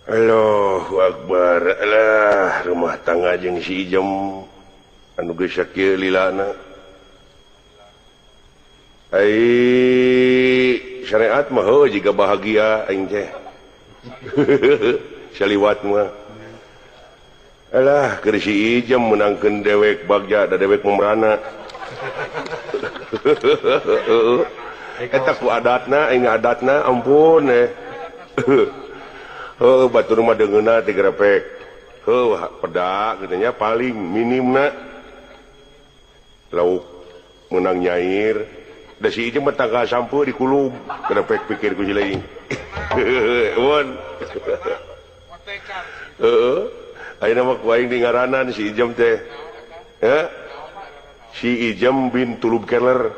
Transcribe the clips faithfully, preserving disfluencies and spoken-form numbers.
Allahu Akbar. Alah, rumah tangga jeung si Ijem anu geus sakieu lilana. Ai syariat mah heuh jiga bahagia aing teh. Saliwat mah. Alah, keur si Ijem menangkeun dewek bagja da dewek memerana. Eta ku adatna, aing adatna ampun eh. Oh, batur mah deungeuna ti grepek. Heuh, pedak katanya paling minimna lauk menang nyair. Da si Ijem mah tangga sampu di kulub. Grepek pikir ku jileing. Won. Heeh. Ayeuna mah ku aing di ngaranan si Ijem teh. Ya. Si Ijem bin Tulub Keller.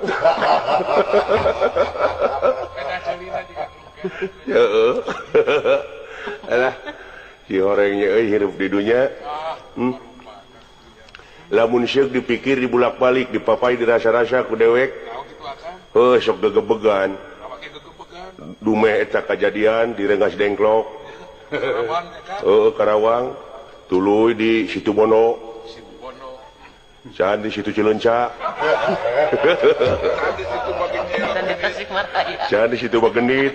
Heeh. Alah, si orangnya euy hirup di dunia. Hmm? Lamun syek dipikir dibulak-balik, dipapai dirasa-rasa ku dewek. Heuh, sok gegebegan. Dumeh eta kajadian di Rengas Dengklok. Heuh, Karawang. Tuluy di Situbono. Can di Situ Cileunca. Can di Situ Bagendit.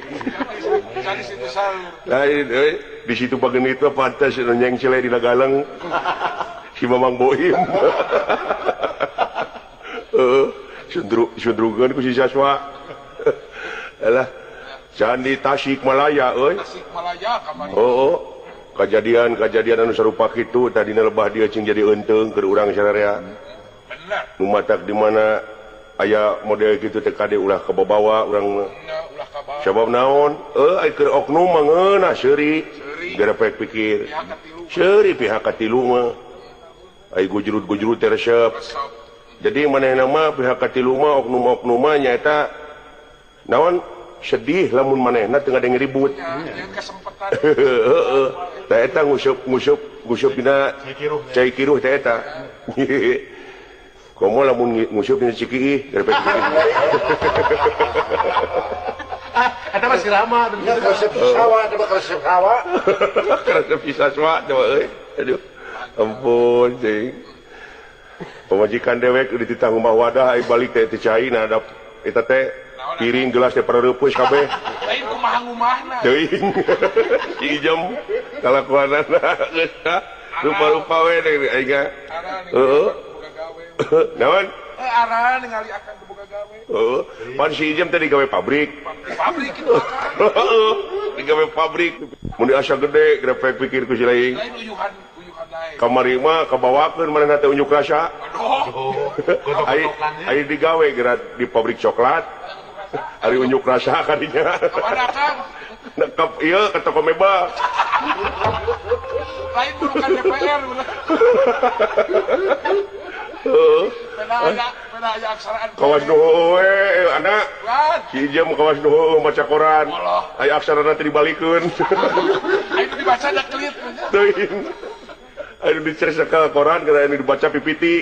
Lain euy, di Situ Bagendit mah pantes anu nyengcele di Nagaleng. Si Mamang Boim. Heeh, sundru sundrugeun ku si Saswa. Alah, can di Tasikmalaya euy. Tasikmalaya ka mah. Heuh. Kejadian-kejadian anu sarupa kitu tadina lebah dia cing jadi eunteng keur urang sararea. Bener. Nu matak di mana aya model kitu teh kade ulah kababawa urang mah. Ulah kabawa. Sabab naon? Eh ai keur oknum mah ngeunah seuri. Garepek pikir. Seuri pihak katilu mah. Ai gujrut-gujrut teh resep. Jadi manehna mah pihak katilu mah oknum-oknum mah nyaeta naon? Sedih lamun manehna teu ngadeng ribut. Ya, kesempatan. Heeh. Da eta ngusup-ngusup ngusup dina cai kiruh teh eta. Komo lamun ngusup dina Cikiih garepek pikir. Ah, eta mah si Rama bener. Resep sawa, coba resep sawa. Resep sawa coba euy. Aduh. Ampun cing. Pamajikan dewek di titang rumah wadah ai balik teh teh cai na ada eta teh piring gelas teh pareupeuh kabeh. Lain kumaha ngumahna. Teuing. Si Ijem kalakuanana geus rupa-rupa we aing. Heeh. Naon? Eh aran ningali akan boga gawe. Heeh. Pan si Ijem teh digawe pabrik. Pabrik kitu akan. Heeh. Digawe pabrik. Mun asa gede grepek pikir ku si lain. Lain uyuhan uyuhan lain. Kamari mah kabawakeun manehna teh unjuk rasa. Aduh. Ai ai digawe geura di pabrik coklat. Ari unjuk rasa kadinya. Kamana Kang? Nekep ieu ka toko mebel. Lain burukan D P R. Heeh. Pena aya, pena aya aksaraan. Kawas nuheuh we, anak. Si Ijem kawas nuheuh maca koran. Aya aksarana teh dibalikeun. Aya dibaca da kelit. Teuing. Aya dicerita ka koran kada aya dibaca pipiti.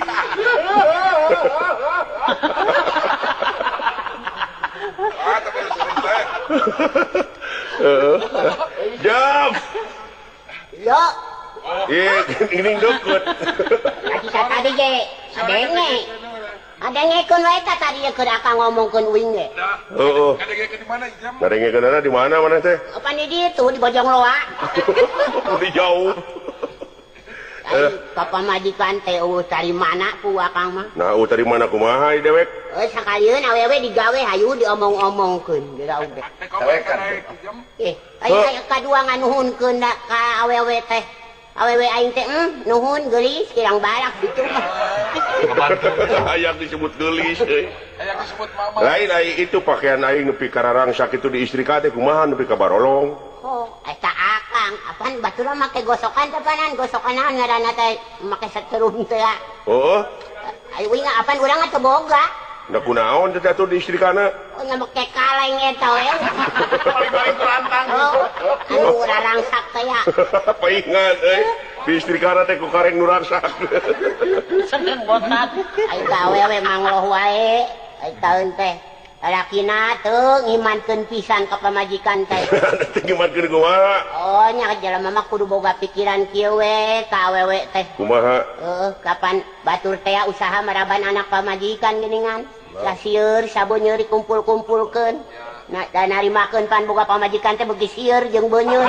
Jam. Yo. Eh, ini deket. Tadi kata dia ge, adenge. Adenge kun wae ta tadi keur akang ngomongkeun uing ge. Heeh. Kadenge di mana Jam? Ngadengekeunana di mana mana teh? Apa di ditu di Bojong Loa. Di jauh. Eh, papa majikan teh eueuh dari mana ku akang mah? Nah, eueuh dari mana kumaha ieu dewek? Eh sakalieun awewe digawe hayu diomong-omongkeun geura udah. Tawekan. Eh, aya kadua nganuhunkeun da ka awewe teh. Awewe aing teh hmm, nuhun geulis kirang barak gitu mah. Hayang disebut geulis euy. Hayang disebut mama. Lain ai itu pakaian aing nepi ka rarangsak itu diistrika teh kumaha nepi ka barolong. Oh, eta akang, apan batur mah make gosokan teh panan, gosokan naon ngaranna teh make saterum teh. Heeh. Ai uing apan urang teh boga. Da kunaon teh atuh diistrikana? Oh, nya make kaleng eta we. Balik-balik rantang. Oh, anu rarangsak teh ya. Paingan euy. Diistrikana teh ku kareng nu rangsak. Senen botak. Ai gawe we mangloh wae. Ai taeun teh. lalakina teu ngimankeun pisan ka pamajikan teh. Ngimankeun kumaha? Oh nya jelema mah kudu boga pikiran kieu we ka awewe teh. Kumaha? Heeh, kapan batur teh usaha maraban anak pamajikan geuningan. Lah sieur sabun nyeur dikumpul-kumpulkeun. Nah, dan narimakeun pan boga pamajikan teh beuki sieur jeung beunyeun.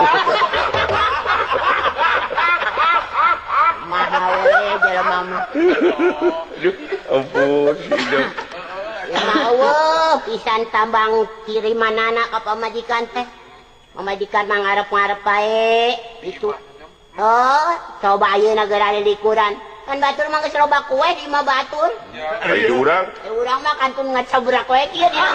Maha we jelema mah. Aduh, ampun, hidup. Ya mah pisan tambang kirimanana ka pamajikan teh. Pamajikan mah ngarep-ngarep bae itu. Oh, coba ayeuna geura likuran. Kan batur mah geus loba kue di imah batur. Ai urang. Eh urang mah kantun ngacabrak we kieu di.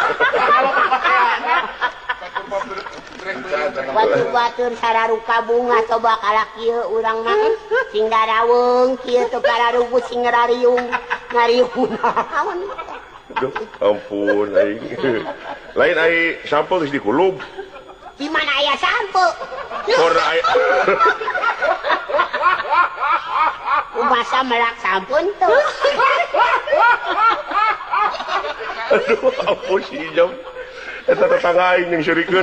Batur-batur sararuka bunga coba kalak kieu urang mah sing daraweung kieu teu pararugut sing ngarariung ngariung naon. Aduh, ampun aing. Lain ai sampo geus dikulub. Di mana aya sampo? Ora ai. Masa melak sampun tuh. Aduh, ampun si Ijam. Eta tetangga aing yang syurikeun.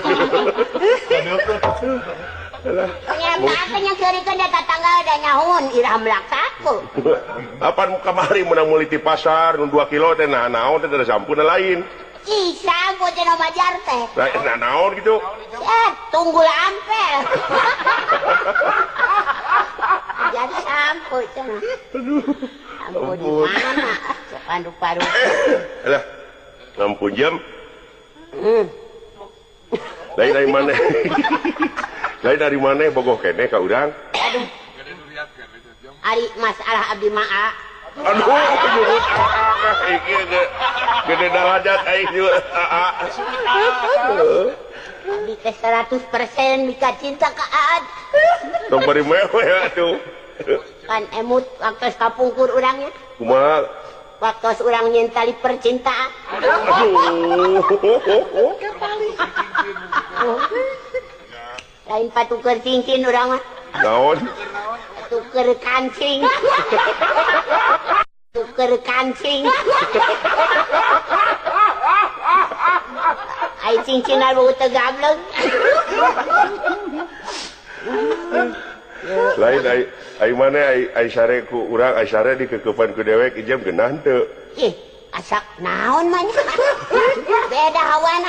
Ternyata apa yang syurikeun da tetangga da nyahoon irah melak saku. Apan kamari menang meuli ti pasar nu dua kilo teh nah naon teh da sampun lain. Ih, sampo teh nu bajar teh. Nah naon gitu. Eh, tunggul ampel. Jadi sampo cenah. Aduh. Sampo di mana? Sepandu-pandu. Alah. Ampun Jam. Hmm. Lain dari mana? Lain dari mana bogoh kene ka urang? Aduh. Ari masalah abdi maa. Aduh, nurut aa iki ge. Gede darajat aing juga aa. Abdi teh seratus persen mika cinta ka Aad. Tong bari meweh atuh. Kan emut waktu kapungkur urangnya. Kumaha? Waktu urang nyentali percintaan. Aduh. Lain patuker cincin urang mah. Naon? Tuker kancing. Tuker kancing. Ai cincin alu teu gableung. Lain ai ai mana ai ai sare ku urang ai sare dikekepan ku dewek Ijam geunah teu. Ih, asak naon mah. Beda hawana.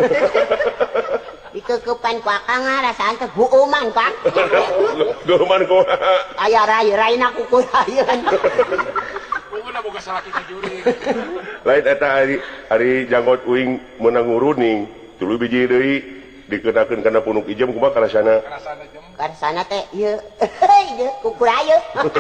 Dikekepan ku akang rasaan teh buuman Pak. Geuman kumaha? Aya rai-raina kukurayeun. Pokona boga salaki ka juri. Lain eta ari ari janggot uing meunang nguruning tuluy biji deui dikenakeun kana punuk Ijam kumaha karasana? Karasana Jam. Karasana teh ieu ieu kukurayeun.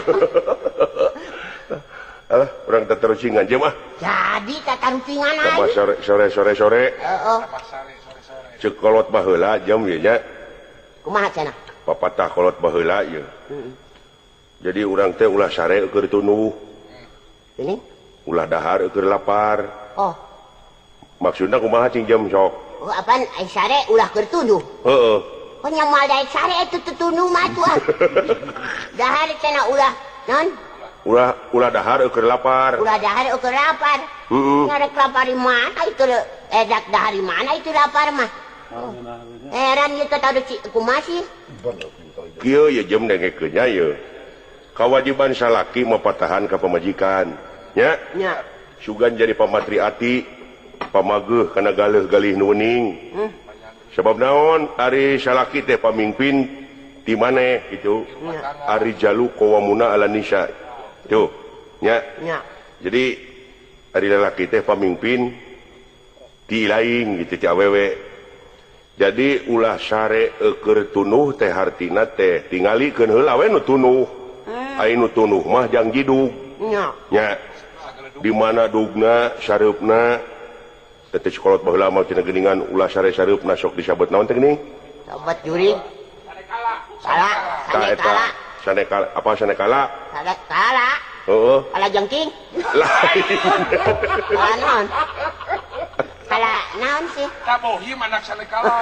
Alah, urang teh terusingan Jam ah. Jadi tatarupingan Sama aja. sore sore sore sore. Heeh. Sare sore-sore. Ceuk kolot baheula Jam ieu nya. Kumaha cenah? Papatah kolot baheula ieu. Jadi urang teh ulah sare keur tunuh. Ini? Ulah dahar keur lapar. Oh, Maksudna kumaha cing Jam sok? oh apaan ai sare ulah keur tuduh. Heeh. Oh nya moal daek sare itu tutunuh mah tuh. Dahar cenah ulah non? Ulah ulah dahar keur lapar. Ulah dahar keur lapar. Heeh. Ngarek lapar di mana itu eh dak dahar di mana itu lapar mah. Oh. Heran ieu teh tadu kumaha sih? Kieu ye Jam dengekeun nya ye. Kewajiban salaki mapatahan ka pamajikan. Nya? Nya. Sugan jadi pamatri ati, pamageuh kana galih-galih nu weuning. Hmm. Sebab naon? Ari salaki teh pamimpin di maneh gitu. Nya. Ari jalu qawamuna ala nisa. Tuh. Nya. Nya. Jadi ari lalaki teh pamimpin di lain gitu ti awewe. Jadi ulah sare keur tunuh teh hartina teh tingalikeun heula we nu tunuh. Ai nu tunuh mah jang jidug. Nya. Nya. Di mana dugna sareupna teh sekolot baheula mah cenah geuningan ulah sare sareupna sok disabet naon teh geuning? Sobat juri. Kala, Ka sane eta kala, sanekala apa sanekala? sane kala, Heeh. kala jengking. Lain. Kala naon? Kala naon sih? Tabohim anak sanekala.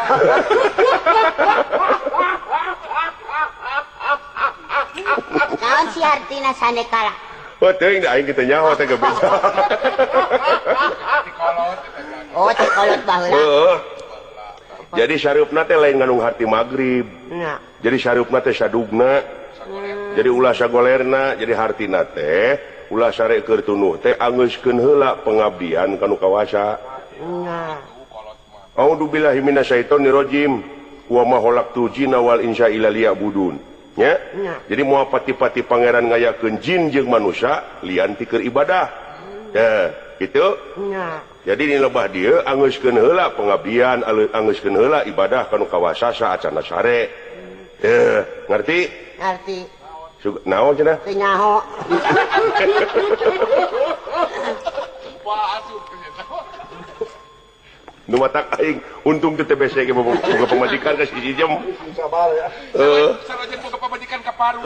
Naon sih artina sane kala? Oh teuing da aing kitu nyaho teh geus bisa. Di kolot eta Oh, teh kolot baheula. Heeh. Jadi syarupna teh lain ngandung harti magrib. Nya. Jadi syarupna teh sadugna. Jadi ulah sagolerna, jadi hartina teh ulah sare keur tunuh teh angeuskeun heula pengabdian kanu kawasa. Nya. A'udzubillahi minasyaitonir rajim. Wa ma khalaqtul jinna wal insa illa liya'budun. Ya? Ya. Jadi moal pati-pati pangeran ngayakeun jin jeung manusia lian ti keur ibadah. Ya, gitu. Nya. Jadi di lebah dieu angeuskeun heula pengabdian, angeuskeun heula ibadah kanu kawasa saacana sare. Ya, ngerti? Ngerti. Naon cenah? Teu nyaho. Nu matak aing untung teu T B C ge boga pamajikan ka siji jam. Sabar ya. Heeh. Sarajan boga pamajikan ka parut.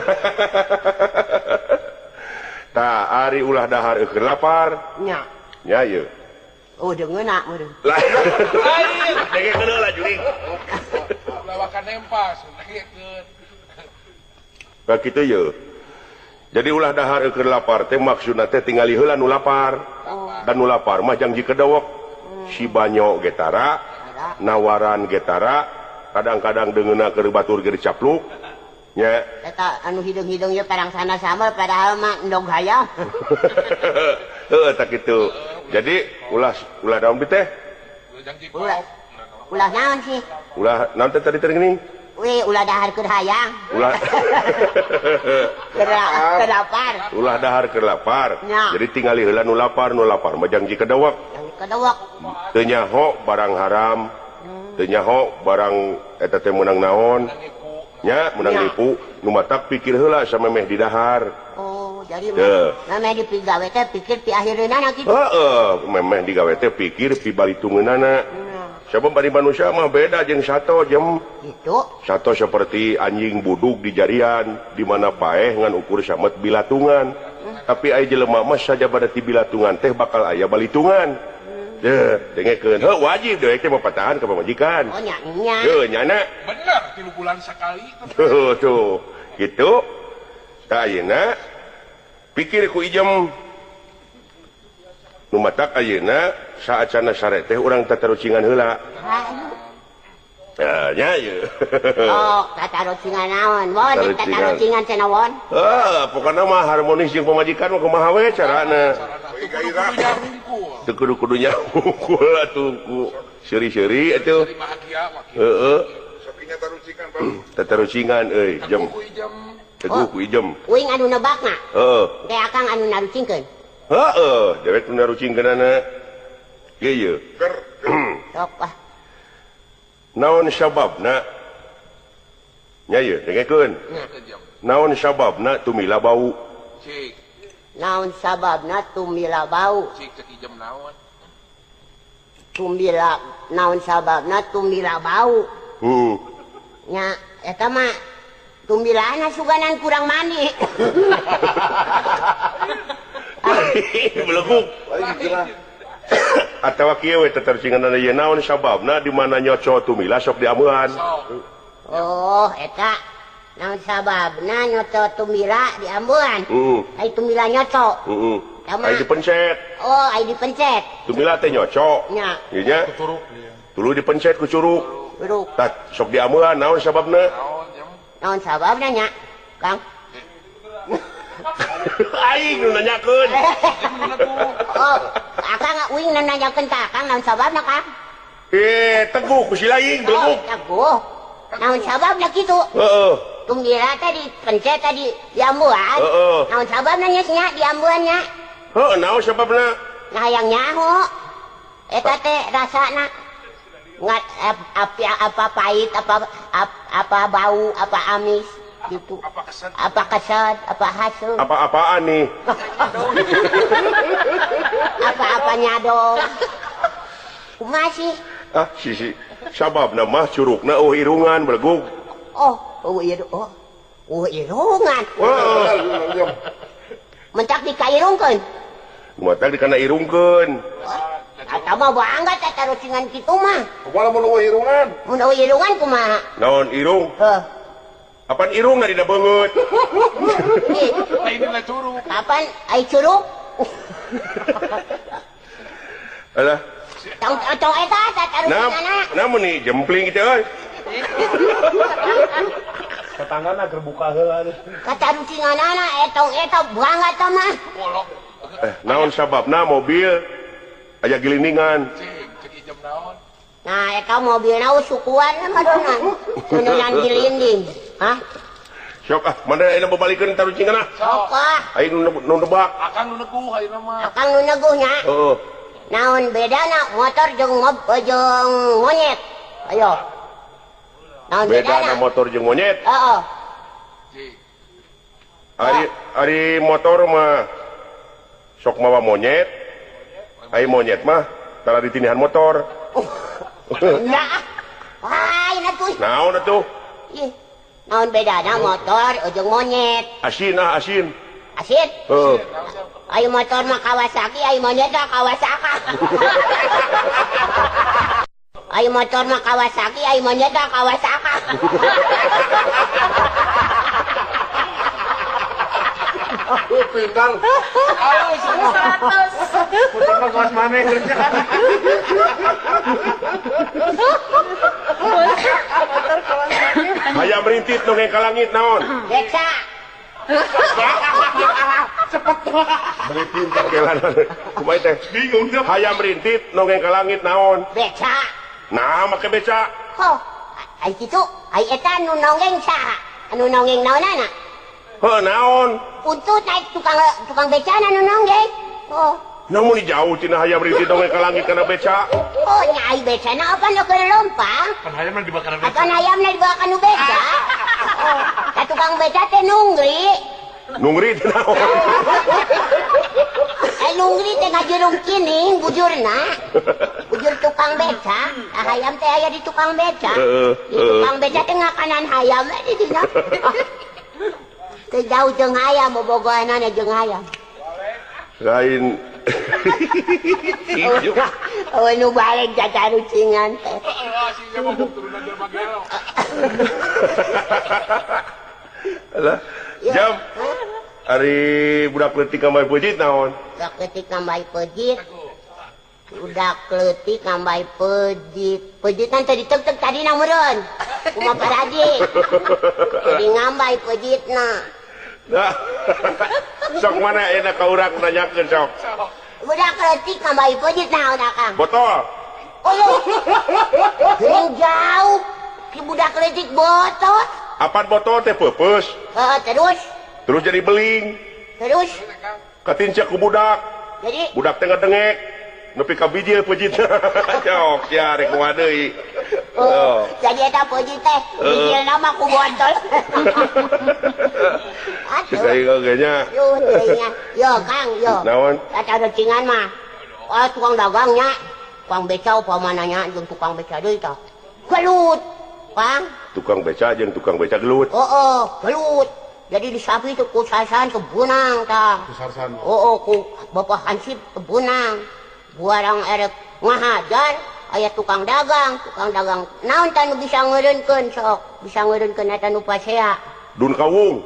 Tah ari ulah dahar eukeun lapar. Nya. Nya ieu. Oh, deungeuna meureun. Lah. Lain. Dege keuneu lah juling. Lawakan empas, lagekeun. Ka kitu ye. Jadi ulah dahar eukeun lapar teh maksudna teh tingali heula nu lapar. Dan nu lapar mah janji kedewek. Si banyo getara, nawaran getara, kadang-kadang dengeuna keur batur ge dicapluk. Nya. Eta anu hidung-hidung ieu parang sana sama padahal mah endog hayam. Heeh tak kitu. Jadi ulah ulah daun bi teh. Janji Ulah. Ulah naon sih? Ulah naon teh tadi teh geuning? We ulah dahar keur hayang. Ulah Keur keur lapar. ulah dahar keur lapar. Nya. Jadi tingali heula nu lapar, nu lapar mah janji kedewek. Yang kedewek. Teu nyaho barang haram. Teu nyaho barang eta teh meunang naon. Nya meunang Nya. nipu, nu matak pikir heula samemeh di dahar. Oh, jadi Teu. mah di pigawe teh pikir pi akhirna kitu. Heeh, memeh digawe teh pikir pi balitungeunana. Sabab bari manusia mah beda jeung sato jem. Gitu. Sato seperti anjing buduk di jarian, di mana paeh ngan ukur samet bilatungan. Tapi aya jelema mah saja pada ti bilatungan teh bakal aya balitungan. Deuh, dengekeun. Heuh, wajib deui teh mapatahan ka pamajikan. Oh, nya nya. Heuh, nyana. bener tilu bulan sekali. Tuh, tuh. Gitu. Tah ayeuna pikir ku ijem nu matak ayeuna saacana sare teh urang tatarucingan heula. Ya, nya ieu. Oh, tatarucingan naon? Won, Tatarucingan. tatarucingan cenah won. Heuh, pokona mah harmonis jeung pamajikan mah kumaha we carana. Kudu-kudunya hungkul. Teu kudu-kudu nyangkul atuh ku seuri-seuri atuh. Jadi bahagia wakil. Heeh. Sapinya tarucikan, Pak. Tatarucingan euy, jem. Teguh ku ijem. Teguh ku ijem. Uing anu nebakna. Heeh. Teh akang anu narucingkeun. Heeh, dewek nu narucingkeunana. Ieu ieu. Sok ah. Naon sababna? Nya ieu, dengekeun. Ijem. Naon sababna tumila bau? Cik, Naon sababna tumila bau? cik cek ijem naon. Tumila naon sababna tumila bau? Heeh. Nya eta mah tumbilana suganan kurang mandi. Beleguk. Atawa kieu we tatarucinganna ieu naon sababna di mana nyoco tumila sok diamuhan. Sok. Oh, eta naon sababna nyoto tumila di ambuhan. Heeh. Ai tumila nyoto. Heeh. Tama. Ai dipencet. Oh, ai dipencet. Tumila teh nyoco. Nya, Ieu nya. Tulu dipencet ku curug. buruk. Tah sok diamuhan naon sababna? Naon jem. Naon sababna nya, Kang? Aing nu nanyakeun. Jem mana tuh? Oh, akang uing nanyakeun ka Kang naon sababna, Kang? Eh, teguh ku si laing, Oh, teguh. teguh. Naon sababna kitu? Heeh. Tumila tadi pencet tadi di ambuhan. Heeh. Naon sababna nya nya di ambuhan nya? Heuh, naon sababna? Nah yang nyaho. Eta teh rasana ngat apa apa pahit apa apa, apa bau apa amis gitu. Apa kesan? Apa kesat, apa hasil, Apa-apaan nih? apa-apa nyadong. Kumaha sih? Ah, si si. Sababna mah curugna eueuh irungan belegug. Oh, oh iya oh. Oh irungan. Wah, Mentak dikairungkeun. mata dikana irungkeun. Eta mah bangga tatarucingan kitu mah. Kumaha mun eueuh irungan? Mun eueuh irungan kumaha? Naon irung? Heuh. Apaan irung na dina beungeut? Ih, Lain dina curug. kapan ai curug? Alah, Tong tong eta ta Nah, tarusinganana. namun nih jempling gitu euy. Katanggana keur buka heula. Katarusinganana etong eta bangga tah mah. Polok. Eh, naon sababna mobil aya giliningan. Cik, cek ijem naon. Nah, eta mobilna sukuan mah donan. Sununan gilinding. Hah? Sok ah, mana aya bebalikeun tarucingana? Sok ah. Aing nu nu nebak. Akang nu neguh ayeuna mah. Akang nu neguhnya. Heeh. Naon bedana motor jeung mob jeung monyet? Ayo. Naon Bedana bedana? motor jeung monyet. Heeh. Cik. Ari ari motor mah sok mawa monyet. Ai monyet mah tara ditinihan motor. Nah. Wah, ini tuh. Naon atuh? Ih. Naon bedana motor jeung monyet? Asin ah asin. Asyik. Heeh. Ayo motor mah Kawasaki, ayo monyet mah Kawasaka. Ayo motor mah Kawasaki, ayo monyet mah Kawasaka. Pindang. Ayo seratus. Putar mah kawas mana kerja. Hayam rintit dongeng ka langit naon? Beksa. Beli pintar kelanan. Kumaha teh? Bingung teh. Hayam rintit dongeng ka langit naon? Beksa. Nah, make beca. Oh, ay kitu, ay eta anu nonggeng saha? Anu nonggeng naonana? Heuh, naon? Untut naik tukang tukang becana anu nonggeng. Oh. Namun jauh tina hayam rintit dongeng ka langit kana beca. Oh, nyai becana apa nu keur lompang? Kan hayam mah dibakar Apa ayamna dibawa ka nu beca? Oh, ka tukang beca teh nunggri. Nungri teh naon? Ay nunggri teh ngajerung kining bujurna. Bujur tukang beca, ah, hayam teh aya di tukang beca. Heeh, Di tukang beca teh ngakanan hayam we di dina. Teh jauh jeung hayam bobogohanana jeung hayam. Lain. Ijo. Oh, nu balik catarucingan teh. Ah, si siapa mau turunan jelema gelo. Alah, jam. Ari budak leutik kambai peujit naon? Budak leutik kambai peujit. Budak leutik kambai peujit. Peujitan teh diteg-teg tadi na meureun. Kumaha paradi. Jadi ngambai peujitna. Nah. Sok mana enak ka urang nanyakeun sok. Budak leutik kambai peujit naon akang? Botol. Oh, yang jauh. Ki budak leutik botol. Apan botol teh peupeus. Heeh, terus Terus jadi beling. terus Katincak ku budak. jadi Budak teh ngedengek. Nepi ka bijil peujitna. Jok, ya rek moal deui. oh, jadi eta peujit teh bijilna mah ku botol. Atuh. Cai kagenya. Yo, teuingnya. Yo, Kang, yo. Naon? Tata recingan mah. Ah, tukang dagangnya. Tukang beca upamananya jeung tukang beca deui tah. Gelut. Kang. Tukang beca jeung tukang beca gelut. Oh, oh, gelut. Jadi di sapi itu ku sasan ke Bunang tah. Sarsan. Oh, oh, ku Bapak Hansip ke Bunang. Buarang erek ngahajar aya tukang dagang, tukang dagang. Naon tah nu bisa ngeureunkeun sok? Bisa ngeureunkeun eta nu pasea. Dun kawung.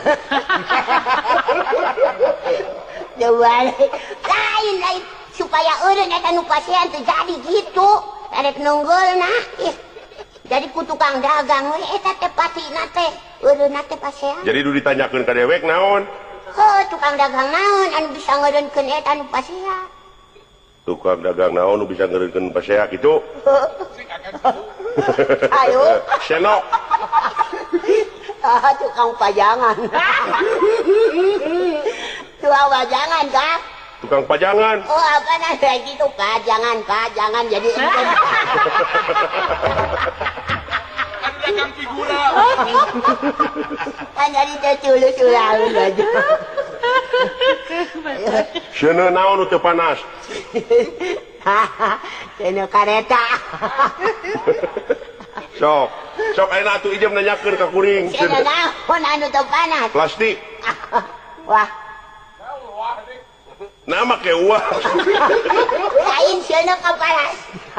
Coba lain lain supaya eureun eta nu pasea teh jadi gitu. Erek nunggulna. Ih. Jadi ku tukang dagang we eta teh patina teh eureunna teh pasea. Jadi du ditanyakeun ka dewek naon? Heuh, tukang dagang naon anu bisa ngeureunkeun eta nu pasea? Tukang dagang naon nu bisa ngeureunkeun pasea kitu? Ayo. Senok. Ah, tukang pajangan. Tukang pajangan, Kak. Tukang pajangan. Oh, apa namanya gitu, pajangan, pajangan. Jadi enten. Kan dagang figura. Kan jadi terculus ulang aja. Cenah naon nu teu panas? Kena kareta. Sok. Sok ayeuna atuh ijem nanyakeun ka kuring. Kena naon anu teu panas. Plastik. Wah, Nah make uang. lain cenah ka panas.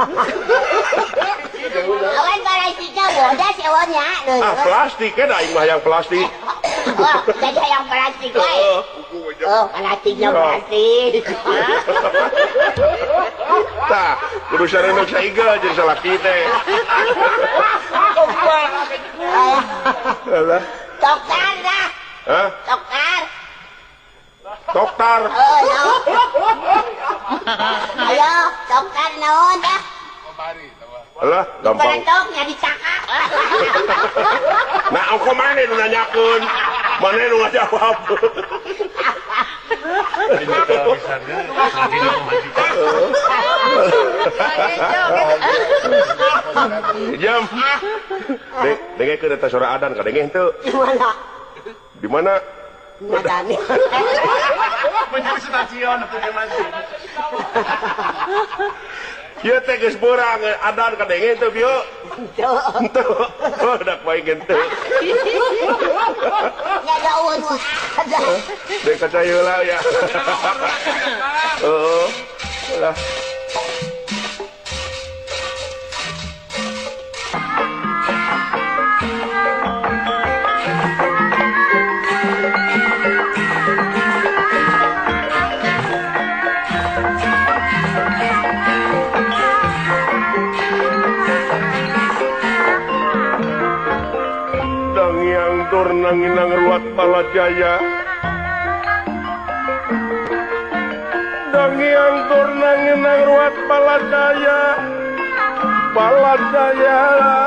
Awan parasitnya bodas ewanya. Ah plastik kan aing mah yang plastik. Oh, jadi yang plastik wae. Oh, plastiknya plastik. Tah, kudu sareuneuh saigal jeung salaki teh. Alah. Dokter dah. Hah? Dokter. Dokter. Oh, no. Ayo, dokter naon dah? Kemari, tahu. Alah, gampang. Berentuknya dicakap. Nah, engko maneh nu nanyakeun. Maneh nu ngajawab. Jam. Dek, dengekeun eta suara adan ka dengeh henteu. Di mana? Di mana? Ngadani. Mencari stasiun atau yang nanti. Ieu teh geus beurang adan ka dengeh henteu bieu. Henteu. Oh, dak bae henteu. Ya daun. Dek kaca heula ya. Heeh. Lah. Nanginang ruat palajaya Dangiang tur nanginang ruat palajaya Palajaya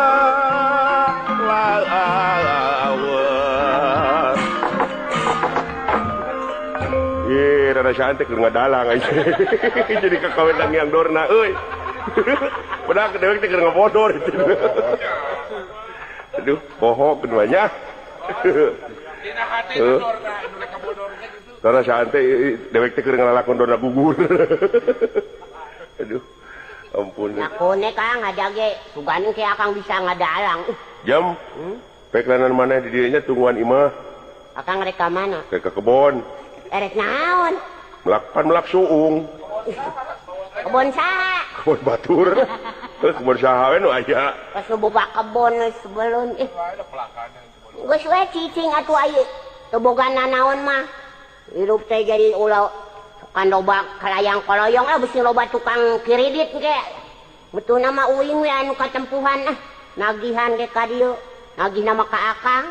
lawan Ye, rada cantik keur ngadalang aja. Jadi kakawin Dangiang Dorna euy. Padahal kedewek teh keur ngabodor itu. Aduh, poho keduanya. Dina hati dorna, anu rek kabodorna gitu. Karena santai dewek teh keur ngalalakon dorna gugur. Aduh. Ampun. Nakone Kang ngajage sugan ke Akang bisa ngadalang. Jam. Hmm? Peklanan mana di dieu nya tungguan imah. Akang rek ka mana? Ke kebon. Erek naon? Melakpan melak suung. Kebon saha? Kebon batur. Kebon saha we nu aya. Pas nu boga kebon sebelum eh. Ada pelakana sebelum. Geus we cicing atuh ieu. Teu boga naon mah. Hirup teh jadi ulah kan loba kalayang-koloyong lah bisi loba tukang kredit ge. Betulna mah uing we anu katempuhan ah. Nagihan ge ka dieu. Nagihna mah ka Akang.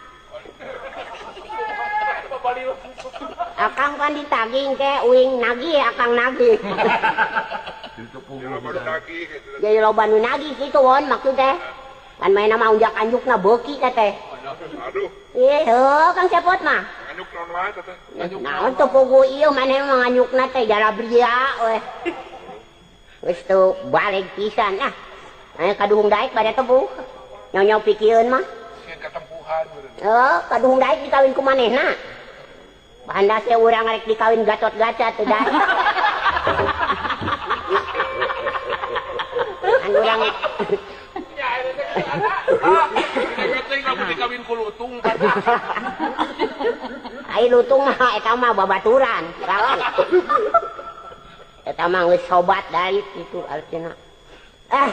Akang kan ditagih ke uing nagih Akang nagih. Jadi loba nu nagih kitu won maksudnya. Kan main nama unjak-anjukna beuki ka teh. Aduh. Ieu heuh Kang Cepot mah. Anyuk naon wae teh. Naon teu pugu ieu maneh mah nganyukna teh jalabria we. Geus teu balik pisan ah. Aya kaduhung daek bade tebuh. Nyaw-nyaw pikieun mah. Sieun katempuhan beureun. Oh, kaduhung daek dikawin ku manehna. Banda teh urang rek dikawin Gatot-Gaca teu daek. An urang Penting lamun dikawin ku lutung. ai lutung mah eta mah babaturan. Eta mah geus sobat dari itu artina. Eh.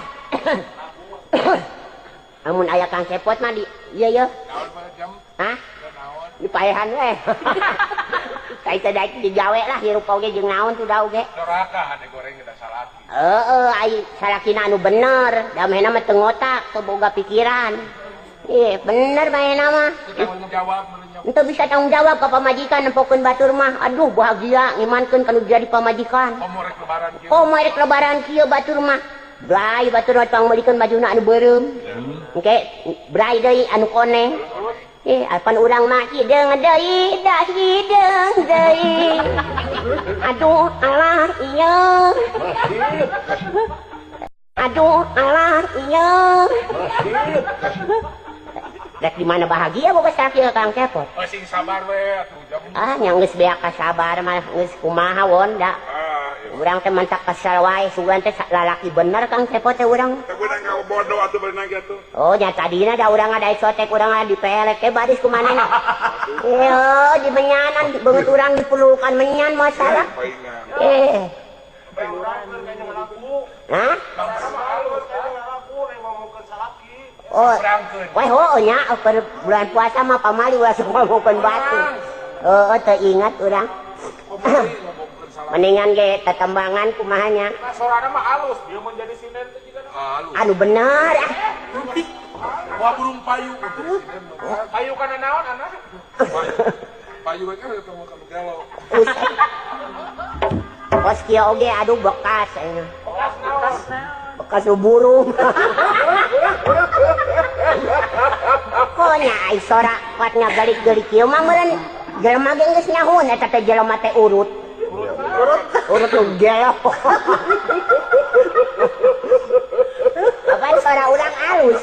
Amun aya Kang Cepot mah di ieu ieu. Naon mah jam? Hah? Naon? Di paehan we. Kai teh daek digawe lah hirup oge jeung naon tuh da oge. Doraka hade goreng da salaki. Heeh, ai salakina anu bener, da mahena mah teu ngotak, teu boga pikiran. Ih, bener mahena mah. Tanggung jawab meureun. Ente bisa tanggung jawab ka pamajikan nempokeun batur mah. Aduh, bahagia ngimankeun kanu jadi pamajikan. Komo rek lebaran kieu. Oh, merek lebaran kieu batur mah. Brai batur mah tong meulikeun bajuna anu beureum. Engke brai deui anu koneng. Eh, alpan urang mah hideung deui, da hideung deui. Aduh, alah iya. Aduh, alah iya. Rek di mana bahagia boga sakieu Kang Cepot. Oh, sing sabar we atuh jam. Ah, nya geus beak ka sabar mah geus kumaha won da. Ah, iya. Urang teh mantak kasal wae sugan teh lalaki bener Kang Cepot teh urang. Teu beunang ka bodoh atuh beunang kitu. Oh, nya tadina da urang ada sotek urang dipelek teh badis ku manehna. Iya, di menyanan beungeut urang dipulukan menyan masalah. Paingan. Eh. Hah? Oh, wah oh nya per bulan puasa mah pamali ulah semua ngomongkeun batu. Oh, teu ingat urang. Mendingan ge tetembangan kumahanya. Nah, sorana mah halus, dia menjadi sinden teh juga halus. Anu bener. Wah burung payu. Payu kana naon anak? Payu we kan ketemu ka galau. Pos kieu oge aduh bekas aya. Bekas naon? Bekas nu burung. Konya ai sora kuat ngagalik-galik kieu mah meureun jelema ge geus nyahun eta teh jelema teh urut. Urut urut nu gelo. Apaan sora urang alus.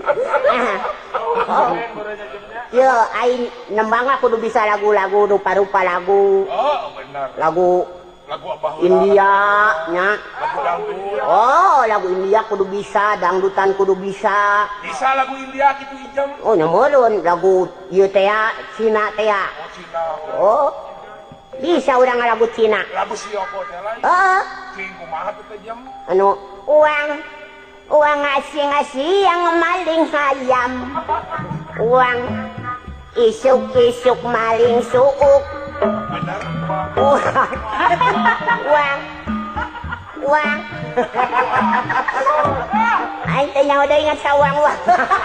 Oh. Yo, ai nembang lah kudu bisa lagu-lagu rupa-rupa lagu. Oh, benar. Lagu Lagu apa? India nya. Lagu dangdut. Oh, lagu India kudu bisa, dangdutan kudu bisa. Bisa lagu India kitu ijem. Oh, nyamureun lagu ieu teh Cina teh. Oh, Cina. Oh. Bisa urang lagu Cina. Lagu Sioko teh lain. Heeh. Cing kumaha teh jem? Anu uang uang ngasih-ngasih yang maling hayam. Uang isuk-isuk maling suuk. Benar. Uang uang uang aing teh nyaho deui ngan sawang uang.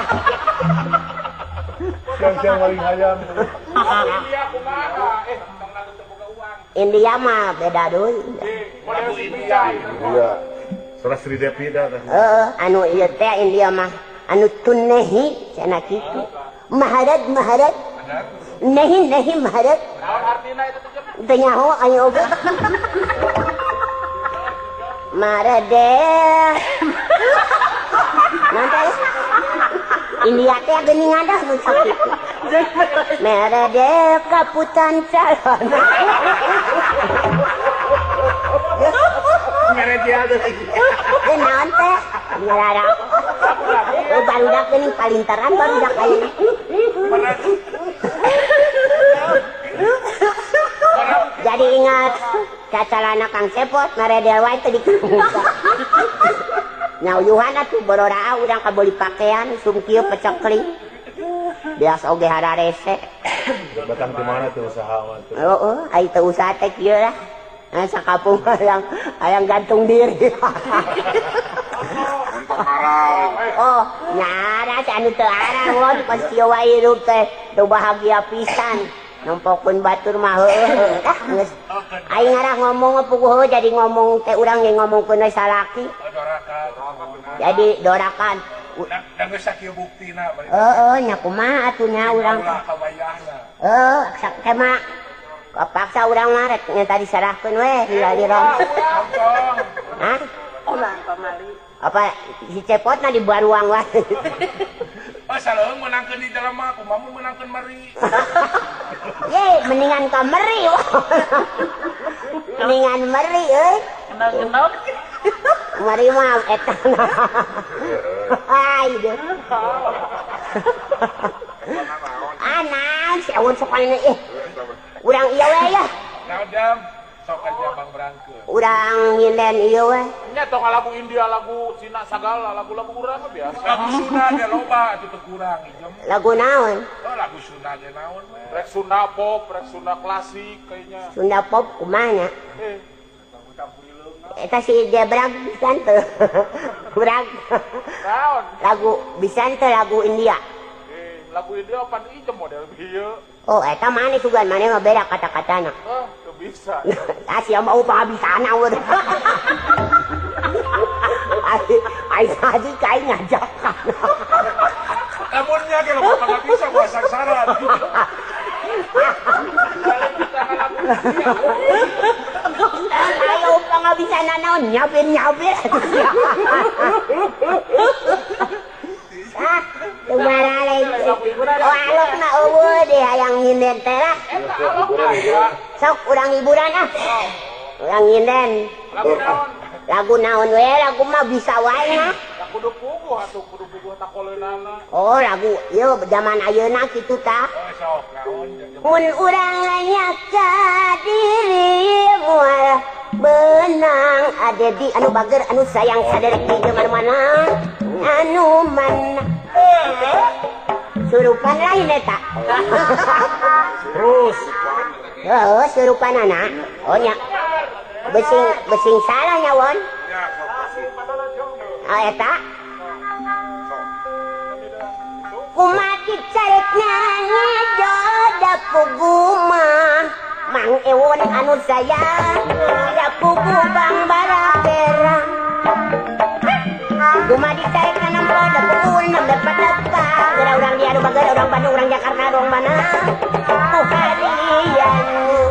Siang-siang maling hayam. India kumaha? Eh, tong lagu teu boga uang. India mah beda deui. Lagu India. Iya. Surah Sri Devi dah. Heeh, anu ieu teh India mah anu tunnehi cenah kitu. Maharad maharad. Nehi nehi maharad. Naon artina eta teh jem? Teu nyaho aya oge. Marade. Nanti India teh geuning ngadah nu sakitu. Marade kaputan calon. Mereka ada lagi. Eh naon teh? Ngarara. Oh barudak geuning palinteran barudak aya. Jadi ingat cacalana Kang Sepot maredel wae teh di kamuka. Nyauyuhan atuh borora urang kabeli pakaian sum kieu pecekling. Biasa oge hararese. Batang di mana tuh usaha mah tuh? Heeh, ai teu usaha teh kieu lah. Nah, sakapung hayang hayang gantung diri. Oh, nyara anu teu arah won pas kieu wae hirup teh teu bahagia pisan. Nompokeun batur mah heueuh. Dah geus. Aing ngarah ngomong puguh jadi ngomong teh urang ge ngomongkeun we salaki. Jadi dorakan. Dan geus sakieu buktina bari. Heeh, nya kumaha atuh nya urang. Ulah kabayahna. Heeh, sak teh mah kapaksa urang mah rek nya tadi sarahkeun we lirang. Hah? Ulah pamali. Apa si Cepotna di baruang wae. Oh, saleueung menangkeun di jelema, kumaha mun menangkeun meri. Ye, mendingan ka meri. Mendingan meri euy. Kenal-kenal. Meri mah eta. Ai deh. Anak, si awan sok anu eh. Urang ieu we ya. Naon jam? Sok aja Bang berangkeun. Urang nginden ieu we. Nya tong lagu India, lagu Cina sagala, lagu-lagu urang mah biasa. Lagu Sunda ge loba atuh teu kurang ijem. Lagu naon? Oh, lagu Sunda ge naon we? Rek Sunda pop, rek Sunda klasik kayaknya. Sunda pop kumaha nya? Eh, lagu campurileungna. Eta si Jebrag pisan teu. Urang. Naon? Lagu pisan teu lagu India. Eh, lagu India pan ijem model ieu. Oh, eta maneh sugan maneh mah beda kata-katana. Ah, teu bisa. Ah, sia mau pangabisana we. Ai ai tadi kai ngajakan. Lamunnya ge lo enggak bisa gua saksara. Ayo pangabisana naon nyabir-nyabir. Ah, lumara lagi. Oh, alok na eueuh deh hayang nginden teh lah. Sok urang hiburan ah. Urang nginden. Lagu naon? Lagu naon we, lagu mah bisa wae mah. Lagu kudu puguh atuh kudu puguh takoleunana. Oh, lagu ieu zaman ayeuna kitu tah. Oh, sok naon? Mun urang nyaka diri moal benang ade di anu bager anu sayang saderek di mana-mana anu mana surupan lain eta. Terus. Oh, surupan anak. Oh nya. Besing besing salah nyawon. Ah eta. Kumatik carekna ngejoda puguma Mang Ewon anu sayang da pugu bang barakerang Kumatik carekna nampo da pugu nam dapat dapat Gara orang dia anu bagara orang Bandung orang Jakarta orang mana Ku hadian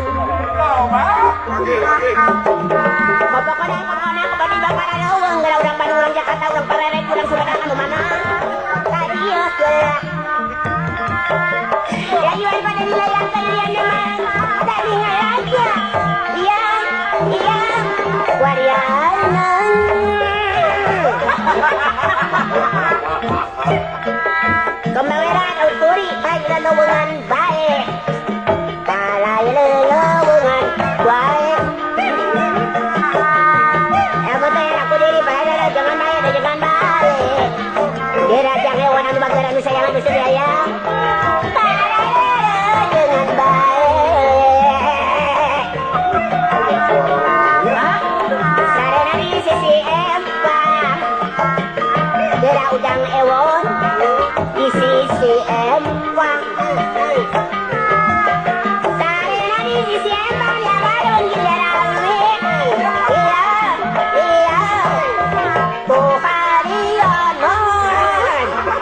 Pokoknya pokoknya kebadi bakar leuweung gara orang Bandung orang Jakarta orang Pareret orang Sumedang anu mana Tadieu geulak Dayuan pada wilayah kalian memang dari ngaraja Iya, iya Warianan Kemaweran uturi Pagila leuweungan baik Kalai leuweungan baik Aku teh aku diri pada jangan baik jangan baik Dira jangan hewan anu bagara anu sayang anu sayang dengan baik Sarena di sisi empang Dira udang ewon di sisi empang Sarena di sisi empang ya balon gilerawi Iya, iya Tuharianon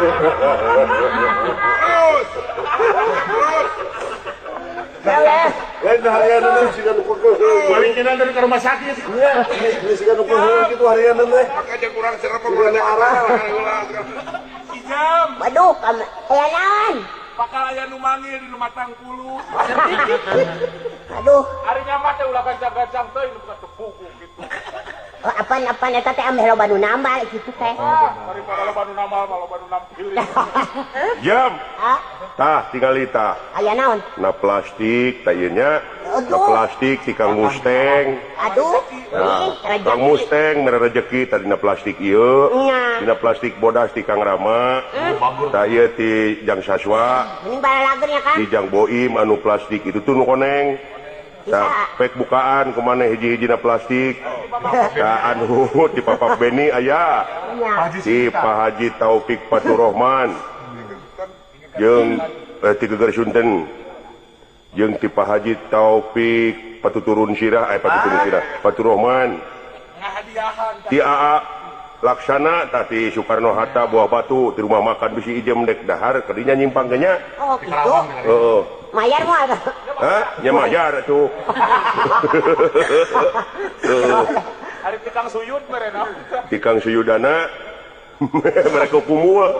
Lain harian nanti sih kan ukur Balikinan dari ke rumah sakit. Iya, ini sih kan ukur gitu harian nanti. Makanya kurang serap pengeluaran arah. Ijam. Waduh, kamu kayak naon? Pakal aya nu manggil di rumah tangkulu. Aduh, Harinya mah teh ulah gancang-gancang teh nu bukan tepuku gitu. oh, apaan-apaan eta teh ameh loba nu nambal gitu teh. Daripada lo banu namal, lo banu nampil. Jam. Ah, Tah tinggal tah. aya naon? Na plastik tah ieu nya. Na Aduh. plastik ti Kang Musteng. Aduh, Nah, ih, Kang rezeki. Musteng mere rezeki tah dina plastik ieu. Nya. Dina plastik bodas ti Kang Rama. Tah ieu ti Jang Saswa. Mending baralageurnya kan? Di Jang Boim anu plastik itu tuh nu koneng. Tah pek bukaan kemana hiji-hiji na plastik. Tah anu di Papak Beni aya. Nya. Di Pak Haji Taufik Faturrahman. Jeung eh, ti Geger Sunten. Jeung ti Pak Haji Taufik Patuturun Sirah eh Patuturun Sirah Faturrahman. Ngahadiahan. Ti A A Laksana tah ti Soekarno Hatta Buah Batu ti rumah makan bisi ijem dek dahar kadinya nyimpang nya. Oh, gitu. Heeh. Mayar mah ada. Hah? Nya mayar atuh. Heeh. Hari tikang suyud merena. Ti Kang Suyudana mereka kumul.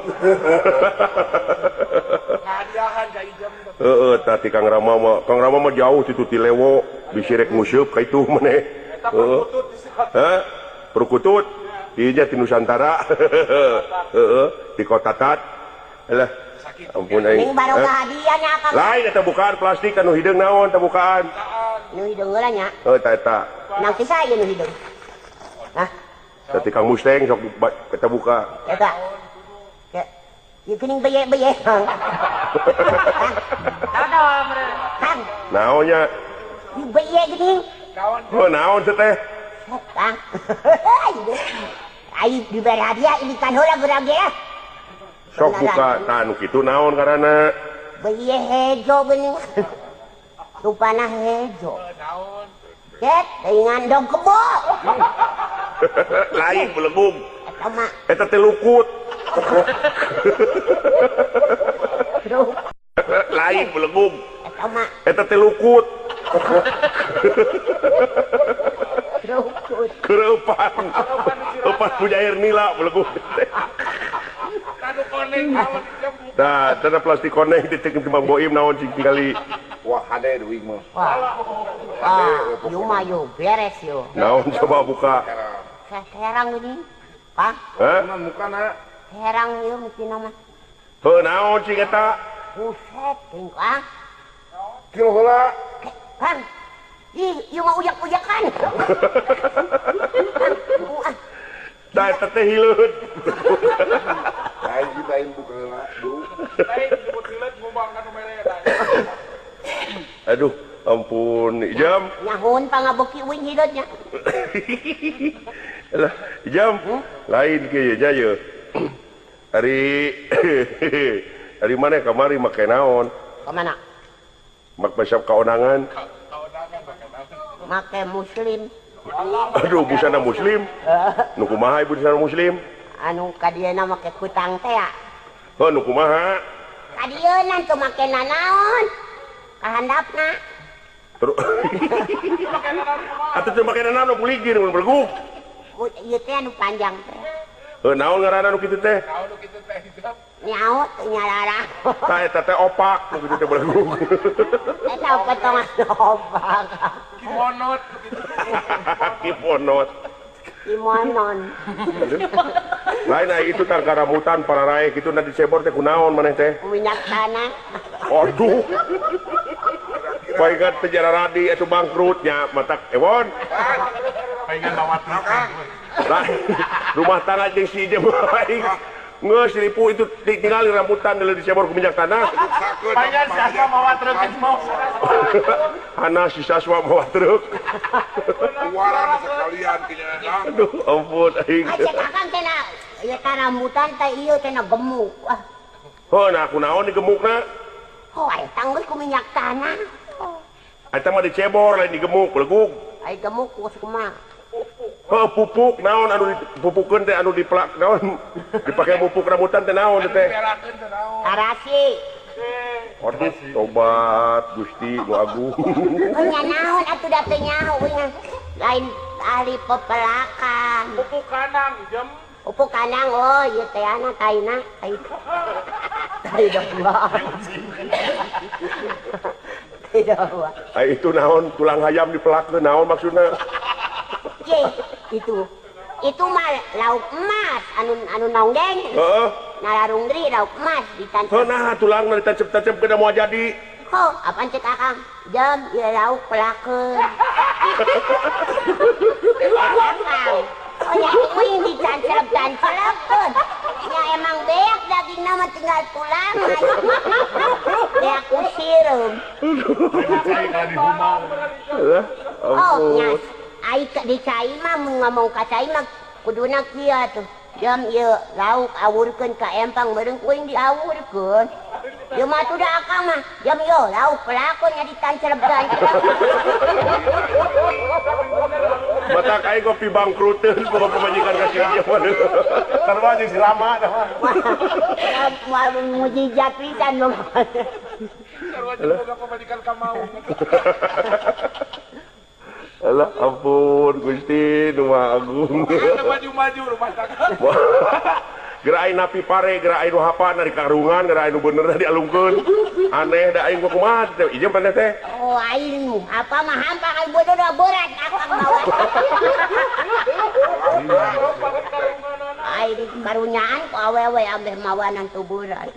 Ngahadiahan ka ijam. Heeh, tah ti Kang Rama mah, Kang Rama mah jauh ti Tuti Lewo, bisi rek nguseup ka itu maneh. Eta Heeh. perkutut disebut. Hah? Perkutut. Ieu nya ti Nusantara. Heeh, di Kota Tat. Alah, ampun aing. Mending baru Eh, hadiahnya akan. Lain eta bukaan plastik anu hideung naon teh bukaan. Nu hideung heula nya. Heuh tah eta. Nang kisah ieu nu hideung. Hah? Tah ti Kang Musteng sok ba- kita buka. Eta. Ke ieu geuning beye-beye. Kang. Ada mereka. Kang, Naon nya? ieu beye geuning. Kawan. Oh naon teh teh? Kang. Ayo diberi hadiah ini kan heula geurang ge. Sok buka tah anu kitu naon karana? Beye hejo geuning. Rupana hejo. Naon. Ket, dengan dong kebo. Lain belegum. Eta mah. Eta teh lukut. Aduh, Lain belegum. eta mah. Eta teh lukut. Aduh, Kereupan. Eupan punya air nila belegum. Kanu koneng kawan ijam. Nah, tanda plastik koneng ditik Bang Boim naon cing tinggali. Wah, hade duit mah. wah. Ah, yuk mah yuk beres yuk. Naon coba buka. Herang gini. Pak, Hah? Mana muka na? herang yuk mungkin nama. Heuh naon cing eta? Buset, ting Kang. Kilo heula. Kang. Ih, yuk mah ujak-ujakan. Da eta teh hileud. Lain kita lain buka heula. Dulu. Lain disebut hilet ngomong kanu mereka. Aduh, Ampun, Ijam. Nyahon pa nga buki uwing hilod niya. Alah, Ijam. Lain ke ya jaya. Hari hari mana kamari makai naon? Kemana? Mak pasap kaonangan. Make muslim. Aduh, busana muslim. Nu kumaha ibu busana muslim? Anu kadieuna make kutang teh ya. Oh, nu kumaha? Kadieuna tuh make nanaon. Kahandapna. Terus atuh teu make naon nu puligir mun berguk. Ieu teh anu panjang teh. Heuh, naon ngaranna nu kitu teh? Tahu lu kita teh Ijam. Nyaut nyarara. Tah eta teh opak nu kitu teh berguk. Eta potongan opak. Kimonot begitu. Kiponot. Imonon. Lain ai itu tang karamutan para rae kitu na dicebor teh kunaon maneh teh? Minyak tanah. Aduh. Paingan penjara radi itu bangkrutnya matak ewon. Pengen bawa truk. Lah, rumah tangga jeung si Ijam baik. Ngeus ripu itu tinggal rambutan deuleu dicebor ku minyak tanah. Pengen siapa bawa truk itu mau. Hana si Saswa bawa truk. Keluaran sekalian kenyataan. Aduh, ampun aing. Acek akang teh na ieu teh rambutan teh ieu teh na gemuk. Wah, Heuh, nah kunaon digemukna? oh aya tanggeus ku minyak tanah. Eta mah dicebor lain digemuk, leguk. Ai gemuk ku kumaha? Heuh, pupuk naon anu dipupukeun teh anu diplak naon? Dipake pupuk rambutan teh naon teh? Perakeun teh naon. Tarasi. Aduh, tobat Gusti nu agung. Oh nya naon atuh da teh nyaho nya. Lain ahli pepelakan. Pupuk kanang Ijam. Upuk kanang oh ieu teh ana taina. Tai. Tai dua. Tai dua. Ai itu naon tulang hayam dipelakeun naon maksudna? Ye, itu. Itu mah lauk emas anu anu nongdeng. Heeh. Nalarung deui lauk emas ditancep. Heuh, nah tulangna ditancep-tancep keuna moal jadi. Ho, apaan cek akang? Jam ieu lauk pelakeun. Akang. Oh ya kuing dicancelep-cancelepkeun. Ya emang beak dagingna mah tinggal tulang. Beak ku sireum. Saya kalau di rumah. Alah, Oh, nya. ampun. Ai ka dicai mah mun ngomong ka cai mah kuduna kieu tuh. Jam ieu lauk awurkeun ka empang meureun kuing diawurkeun. Ieu mah tuh da akang mah. Jam ieu lauk pelakeun nya ditancelep-tancelep. Matak aing kopi bangkruteun pokok pemajikan ka si Ijam mah. Terus jeung si Rama dah. Wah, mujizat pisan dong. Sarua juga pemajikan ka mau. Alah, ampun Gusti nu Maha Agung. Ada maju-maju rumah tangga. Gerak aing napi pare, gerak aing nu hafal dari karungan, gerak aing nu bener da dialungkeun. Aneh da aing kumaha teh? Ijam paneh teh. Oh, aing apa mah hampa kai bodoh da berat akang bawa. Aing karunyaan ku awewe ambeh mawanan tu berat.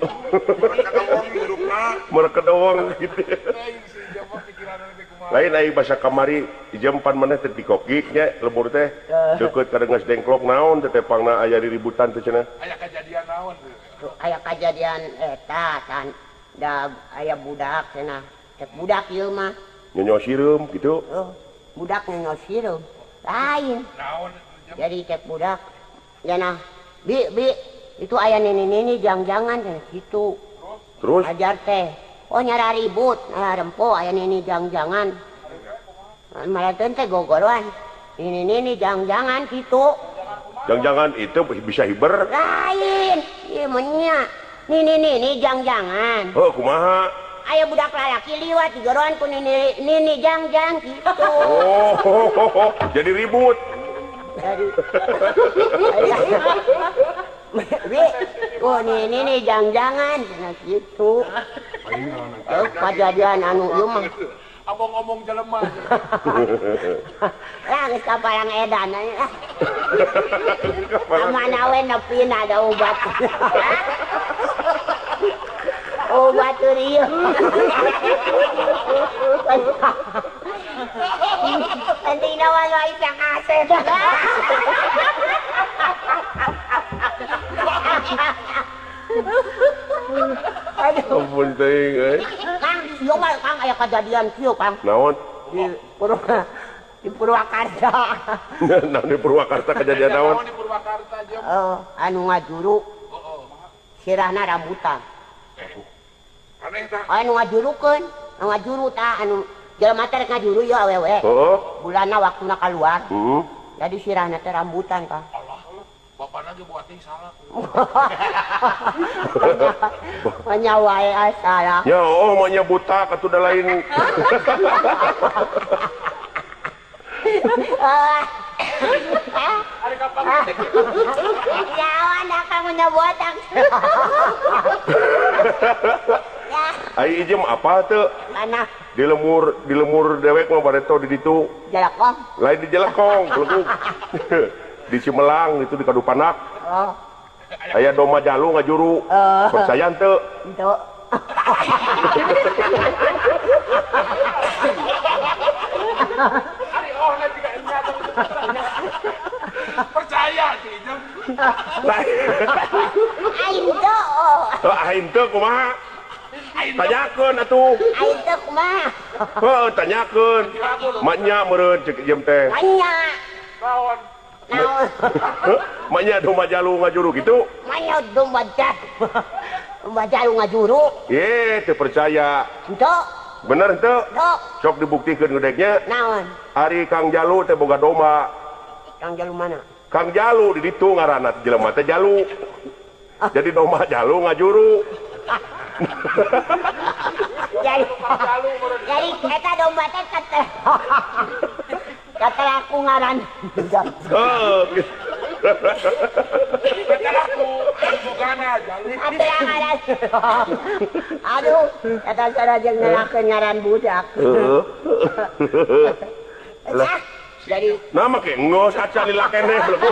Mereka doang gitu. Aing si Ijam mah pikiranna teh kumaha. Lain aing basa kamari Ijam pan maneh teh dikokik nya lembur teh. Deukeut kadengas dengklok naon teh tepangna aya ributan teh cenah. Aya kejadian naon teh? Aya kejadian eta tan da aya budak cenah. Cek budak ieu mah. Nyonyo sireum gitu. Oh, budak nyo sireum. Lain. Naon Ijam? Jadi cek budak cenah. Bi bi itu aya nini-nini jang-jangan cenah kitu. Terus Ajar teh. Oh nyara ribut, nah rempo aya nini jang-jangan. Malah teh gogoroan. Nini-nini jang-jangan kitu. jangan-jangan itu bisa hiber. Lain, ieu mah nya. Nini-nini jang-jangan. Oh, kumaha? Aya budak lalaki liwat digoroan ku nini nini jang-jang gitu. Oh, jadi ribut. Jadi Bi, oh nini nini jang-jangan cenah gitu. Oh, kejadian anu ieu mah. Abong-abong jelema. Lah geus kaparang edan aya. Amana we nepi na ada obat. Obat teu ieu. Penting nawan wae yang aset. Ampun teuing euy. Kang kieu mah Kang aya kejadian kieu Kang Naon? di Purwa di Purwakarta. Naon di Purwakarta kejadian naon? Di Purwakarta jam. Oh, anu ngajuru Heeh. sirahna rambutan. Aneh tah. Anu ngajurukeun, anu ngajuru tah anu jelema teh rek ngajuru ya awewe. Heeh. Bulanna waktuna kaluar. Heeh. Jadi sirahna teh rambutan Kang. Allah. Bapana ge buat ting salah. Menyawae salah. Ya, oh maunya buta katu da lain. Ari kapan? Ya, anak kamu nyabuatan. Ya, Ai ijem apa teu? mana Di lemur di lemur dewek mah bareto di ditu. jalakong? Lain di Jelekong, beleguk. Di Cimelang itu di Kadupanak. Oh, Aya doma jalu ngajuru. Oh. Percayaan teu? itu. Ari oh nanti ka nya percaya sih jam. Aing teu. Aing teu kumaha? Tanyakeun atuh. Aing teu kumaha? Heuh, tanyakeun. Maknya meureun cek ijem teh. Manya. Lawan. Naon? Maknya doma jalu ngajuru gitu. Manya domba jar. Domba jalu ngajuru. Ye, teu percaya. Itu. Bener teu? Itu. Sok dibuktikan gedeknya. Naon? Ari Kang Jalu teh boga doma. Kang jalu mana? Kang Jalu di ditu ngaranna teh jelema teh Jalu. Jadi doma Jalu ngajuru. Jadi, jadi eta domba teh kata. Kata aku ngaran. Heuh. Betul aku bugana jalu. Apa yang ngaran? Aduh, eta sarajeun ngalakeun ngaran budak. Heuh. Nah, jadi Nama ke ngos aca lila keneh beleguk.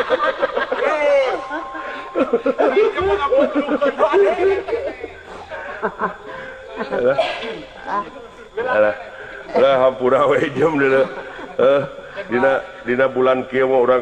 Kamu enggak bodoh. Alah. Lah hampura we jam deuleu. Eh, dina dina bulan kieu mah urang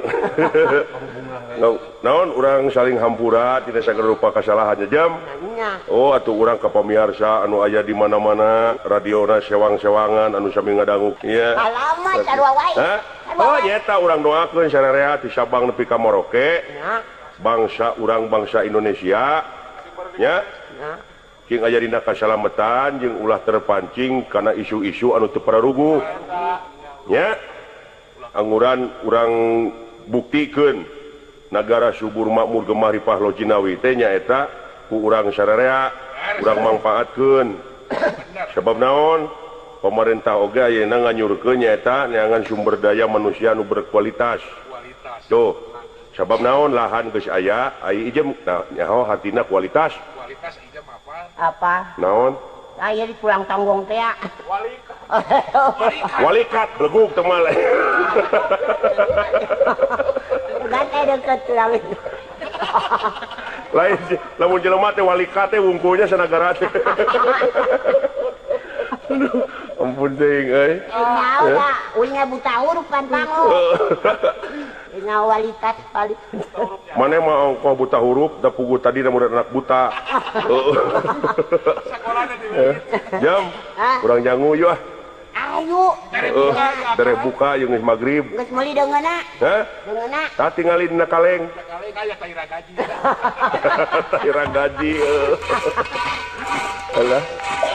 naon urang saling hampura tina sagerupa kasalahannya jam. nya Oh atuh urang ka pamirsa anu aya di mana-mana radiona sewang-sewangan anu sami ngadangu. Iya. alamat sarua wae. Hah? Oh nyata urang doakeun sararea ti Sabang nepi ka Merauke. Nya, Bangsa urang bangsa Indonesia. Nya. nya. King aya dina kasalametan jeung ulah terpancing kana isu-isu anu teu pararuguh. Nya. Anguran urang buktikeun nagara subur makmur gemah ripah lojinawi teh nyaeta ku urang sararea urang mangpaatkeun. Sebab naon? Pemerintah oge ayeuna nganyurkeun nyaeta neangan sumber daya manusia anu berkualitas. Kualitas. Tuh. Sebab naon lahan geus aya, ai ijem nah nyaho hatina kualitas. Kualitas ijam apa? Apa? Naon? Aya di pulang tanggung teh. Walikat. Walikat beleguk teh mah. Gate deket lawan. Lain lamun jelema teh walikat teh wungkulnya sanagara teh. Aduh, ampun teuing euy. Nyawa lah, unya buta huruf kan kamu. Nyawa walikat balik. Mane mah engkau buta huruf da pugu tadi da murid anak buta. Sekolahnya di Jam, Hah? urang jangu yeuh ah. Ayo, Eh, derek buka jeung geus magrib. geus meuli deungeuna. Hah? Deungeuna. Tah tingali dina kaleng. kali kayak kaira gaji. Tayra gaji. eh. Alah.